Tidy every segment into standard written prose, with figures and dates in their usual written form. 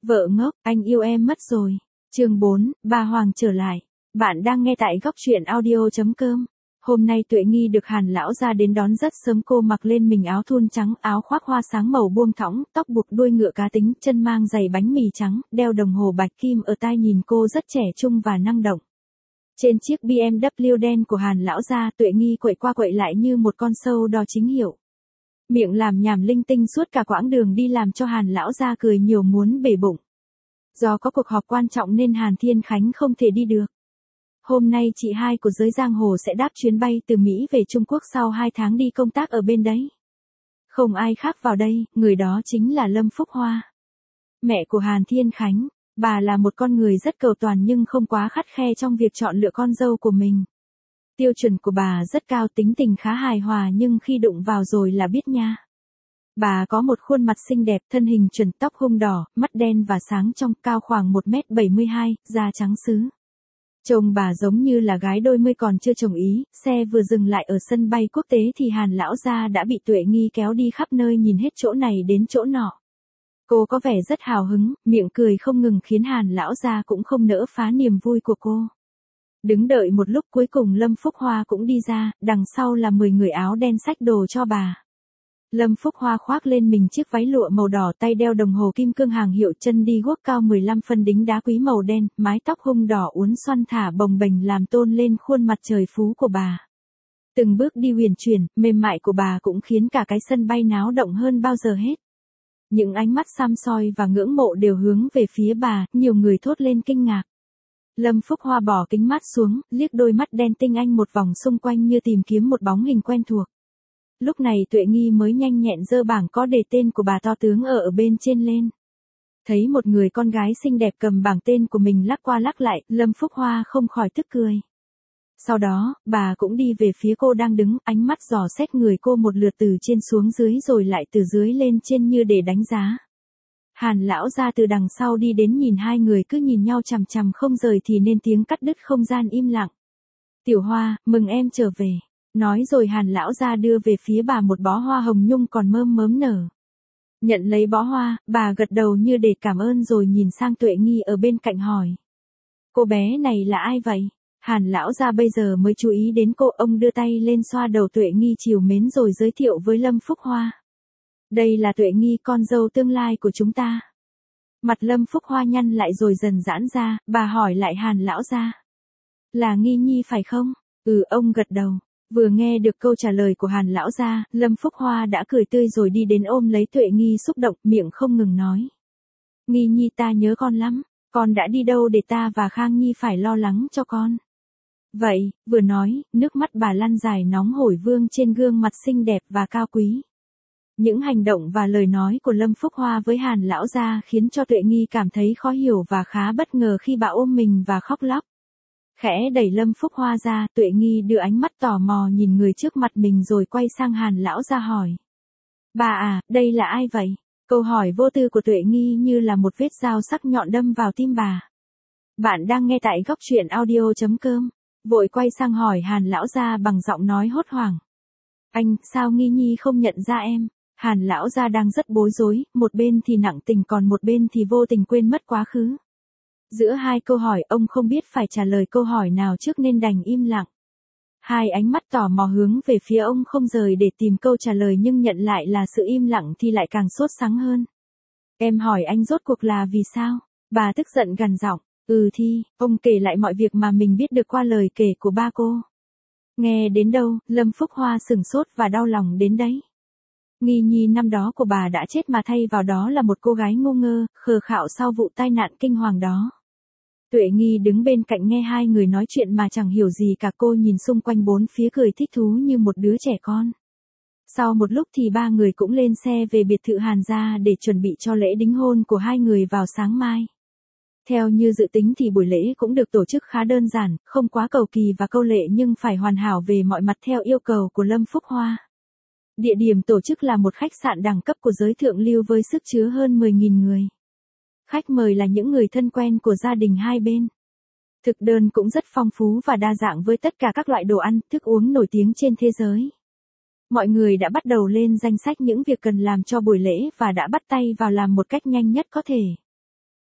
Vợ ngốc, anh yêu em mất rồi. Chương 4, Bà Hoàng trở lại. Bạn đang nghe tại góc truyện audio.com. Hôm nay Tuệ Nghi được Hàn lão gia đến đón rất sớm, cô mặc lên mình áo thun trắng, áo khoác hoa sáng màu buông thõng, tóc buộc đuôi ngựa cá tính, chân mang giày bánh mì trắng, đeo đồng hồ bạch kim ở tai, nhìn cô rất trẻ trung và năng động. Trên chiếc BMW đen của Hàn lão gia, Tuệ Nghi quậy qua quậy lại như một con sâu đo chính hiệu. Miệng làm nhảm linh tinh suốt cả quãng đường đi làm cho Hàn lão gia cười nhiều muốn bể bụng. Do có cuộc họp quan trọng nên Hàn Thiên Khánh không thể đi được. Hôm nay chị hai của giới giang hồ sẽ đáp chuyến bay từ Mỹ về Trung Quốc sau 2 tháng đi công tác ở bên đấy. Không ai khác vào đây, người đó chính là Lâm Phúc Hoa. Mẹ của Hàn Thiên Khánh, bà là một con người rất cầu toàn nhưng không quá khắt khe trong việc chọn lựa con dâu của mình. Tiêu chuẩn của bà rất cao, tính tình khá hài hòa nhưng khi đụng vào rồi là biết nha. Bà có một khuôn mặt xinh đẹp, thân hình chuẩn, tóc hung đỏ, mắt đen và sáng trong, cao khoảng 1m72, da trắng sứ. Trông bà giống như là gái đôi mươi còn chưa chồng ý. Xe vừa dừng lại ở sân bay quốc tế thì Hàn lão gia đã bị Tuệ Nghi kéo đi khắp nơi, nhìn hết chỗ này đến chỗ nọ. Cô có vẻ rất hào hứng, miệng cười không ngừng khiến Hàn lão gia cũng không nỡ phá niềm vui của cô. Đứng đợi một lúc cuối cùng Lâm Phúc Hoa cũng đi ra, đằng sau là 10 người áo đen xách đồ cho bà. Lâm Phúc Hoa khoác lên mình chiếc váy lụa màu đỏ, tay đeo đồng hồ kim cương hàng hiệu, chân đi guốc cao 15 phân đính đá quý màu đen, mái tóc hung đỏ uốn xoăn thả bồng bềnh làm tôn lên khuôn mặt trời phú của bà. Từng bước đi huyền chuyển, mềm mại của bà cũng khiến cả cái sân bay náo động hơn bao giờ hết. Những ánh mắt săm soi và ngưỡng mộ đều hướng về phía bà, nhiều người thốt lên kinh ngạc. Lâm Phúc Hoa bỏ kính mát xuống, liếc đôi mắt đen tinh anh một vòng xung quanh như tìm kiếm một bóng hình quen thuộc. Lúc này Tuệ Nghi mới nhanh nhẹn giơ bảng có đề tên của bà to tướng ở bên trên lên. Thấy một người con gái xinh đẹp cầm bảng tên của mình lắc qua lắc lại, Lâm Phúc Hoa không khỏi tức cười. Sau đó, bà cũng đi về phía cô đang đứng, ánh mắt dò xét người cô một lượt từ trên xuống dưới rồi lại từ dưới lên trên như để đánh giá. Hàn lão gia từ đằng sau đi đến, nhìn hai người cứ nhìn nhau chằm chằm không rời thì nên tiếng cắt đứt không gian im lặng. Tiểu Hoa, mừng em trở về. Nói rồi Hàn lão gia đưa về phía bà một bó hoa hồng nhung còn mơm mớm nở. Nhận lấy bó hoa, bà gật đầu như để cảm ơn rồi nhìn sang Tuệ Nghi ở bên cạnh hỏi. Cô bé này là ai vậy? Hàn lão gia bây giờ mới chú ý đến cô, ông đưa tay lên xoa đầu Tuệ Nghi trìu mến rồi giới thiệu với Lâm Phúc Hoa. Đây là Tuệ Nghi, con dâu tương lai của chúng ta. Mặt Lâm Phúc Hoa nhăn lại rồi dần giãn ra, bà hỏi lại Hàn lão gia. Là Nghi Nhi phải không? Ông gật đầu. Vừa nghe được câu trả lời của Hàn lão gia, Lâm Phúc Hoa đã cười tươi rồi đi đến ôm lấy Tuệ Nghi xúc động, miệng không ngừng nói. Nghi Nhi, ta nhớ con lắm, con đã đi đâu để ta và Khang Nhi phải lo lắng cho con? Vậy, vừa nói, nước mắt bà lăn dài nóng hổi vương trên gương mặt xinh đẹp và cao quý. Những hành động và lời nói của Lâm Phúc Hoa với Hàn lão gia khiến cho Tuệ Nghi cảm thấy khó hiểu và khá bất ngờ khi bà ôm mình và khóc lóc. Khẽ đẩy Lâm Phúc Hoa ra, Tuệ Nghi đưa ánh mắt tò mò nhìn người trước mặt mình rồi quay sang Hàn lão gia hỏi. Bà à, đây là ai vậy? Câu hỏi vô tư của Tuệ Nghi như là một vết dao sắc nhọn đâm vào tim bà. Bạn đang nghe tại góc truyện audio.com. Vội quay sang hỏi Hàn lão gia bằng giọng nói hốt hoảng. Anh, sao Nghi Nhi không nhận ra em? Hàn lão gia đang rất bối rối, một bên thì nặng tình còn một bên thì vô tình quên mất quá khứ. Giữa hai câu hỏi ông không biết phải trả lời câu hỏi nào trước nên đành im lặng. Hai ánh mắt tò mò hướng về phía ông không rời để tìm câu trả lời nhưng nhận lại là sự im lặng thì lại càng sốt sắng hơn. Em hỏi anh rốt cuộc là vì sao? Bà tức giận gằn giọng. Thì, ông kể lại mọi việc mà mình biết được qua lời kể của ba cô. Nghe đến đâu, Lâm Phúc Hoa sửng sốt và đau lòng đến đấy. Nghi Nhi năm đó của bà đã chết mà thay vào đó là một cô gái ngu ngơ, khờ khạo sau vụ tai nạn kinh hoàng đó. Tuệ Nghi đứng bên cạnh nghe hai người nói chuyện mà chẳng hiểu gì cả, cô nhìn xung quanh bốn phía cười thích thú như một đứa trẻ con. Sau một lúc thì ba người cũng lên xe về biệt thự Hàn gia để chuẩn bị cho lễ đính hôn của hai người vào sáng mai. Theo như dự tính thì buổi lễ cũng được tổ chức khá đơn giản, không quá cầu kỳ và câu lệ nhưng phải hoàn hảo về mọi mặt theo yêu cầu của Lâm Phúc Hoa. Địa điểm tổ chức là một khách sạn đẳng cấp của giới thượng lưu với sức chứa hơn 10.000 người. Khách mời là những người thân quen của gia đình hai bên. Thực đơn cũng rất phong phú và đa dạng với tất cả các loại đồ ăn, thức uống nổi tiếng trên thế giới. Mọi người đã bắt đầu lên danh sách những việc cần làm cho buổi lễ và đã bắt tay vào làm một cách nhanh nhất có thể.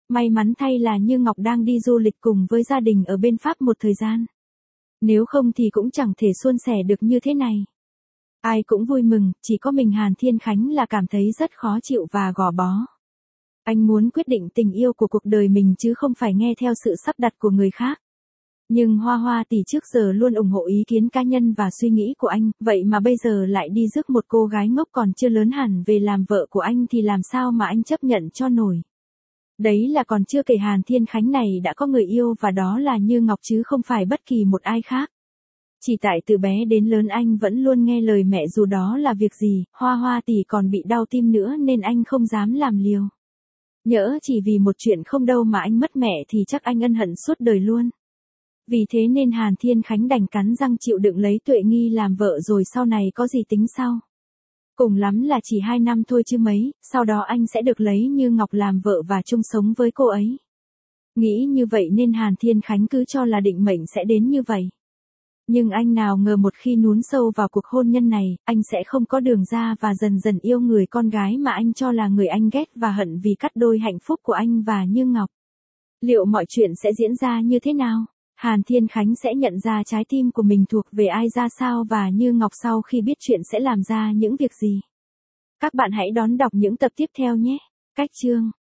May mắn thay là Như Ngọc đang đi du lịch cùng với gia đình ở bên Pháp một thời gian. Nếu không thì cũng chẳng thể suôn sẻ được như thế này. Ai cũng vui mừng, chỉ có mình Hàn Thiên Khánh là cảm thấy rất khó chịu và gò bó. Anh muốn quyết định tình yêu của cuộc đời mình chứ không phải nghe theo sự sắp đặt của người khác. Nhưng Hoa Hoa tỷ trước giờ luôn ủng hộ ý kiến cá nhân và suy nghĩ của anh, vậy mà bây giờ lại đi rước một cô gái ngốc còn chưa lớn hẳn về làm vợ của anh thì làm sao mà anh chấp nhận cho nổi. Đấy là còn chưa kể Hàn Thiên Khánh này đã có người yêu và đó là Như Ngọc chứ không phải bất kỳ một ai khác. Chỉ tại từ bé đến lớn anh vẫn luôn nghe lời mẹ dù đó là việc gì, Hoa Hoa tỷ còn bị đau tim nữa nên anh không dám làm liều. Nhỡ chỉ vì một chuyện không đâu mà anh mất mẹ thì chắc anh ân hận suốt đời luôn. Vì thế nên Hàn Thiên Khánh đành cắn răng chịu đựng lấy Tuệ Nghi làm vợ rồi sau này có gì tính sau. Cùng lắm là chỉ 2 năm thôi chứ mấy, sau đó anh sẽ được lấy Như Ngọc làm vợ và chung sống với cô ấy. Nghĩ như vậy nên Hàn Thiên Khánh cứ cho là định mệnh sẽ đến như vậy. Nhưng anh nào ngờ một khi nhún sâu vào cuộc hôn nhân này, anh sẽ không có đường ra và dần dần yêu người con gái mà anh cho là người anh ghét và hận vì cắt đôi hạnh phúc của anh và Như Ngọc. Liệu mọi chuyện sẽ diễn ra như thế nào? Hàn Thiên Khánh sẽ nhận ra trái tim của mình thuộc về ai ra sao và Như Ngọc sau khi biết chuyện sẽ làm ra những việc gì? Các bạn hãy đón đọc những tập tiếp theo nhé. Cách chương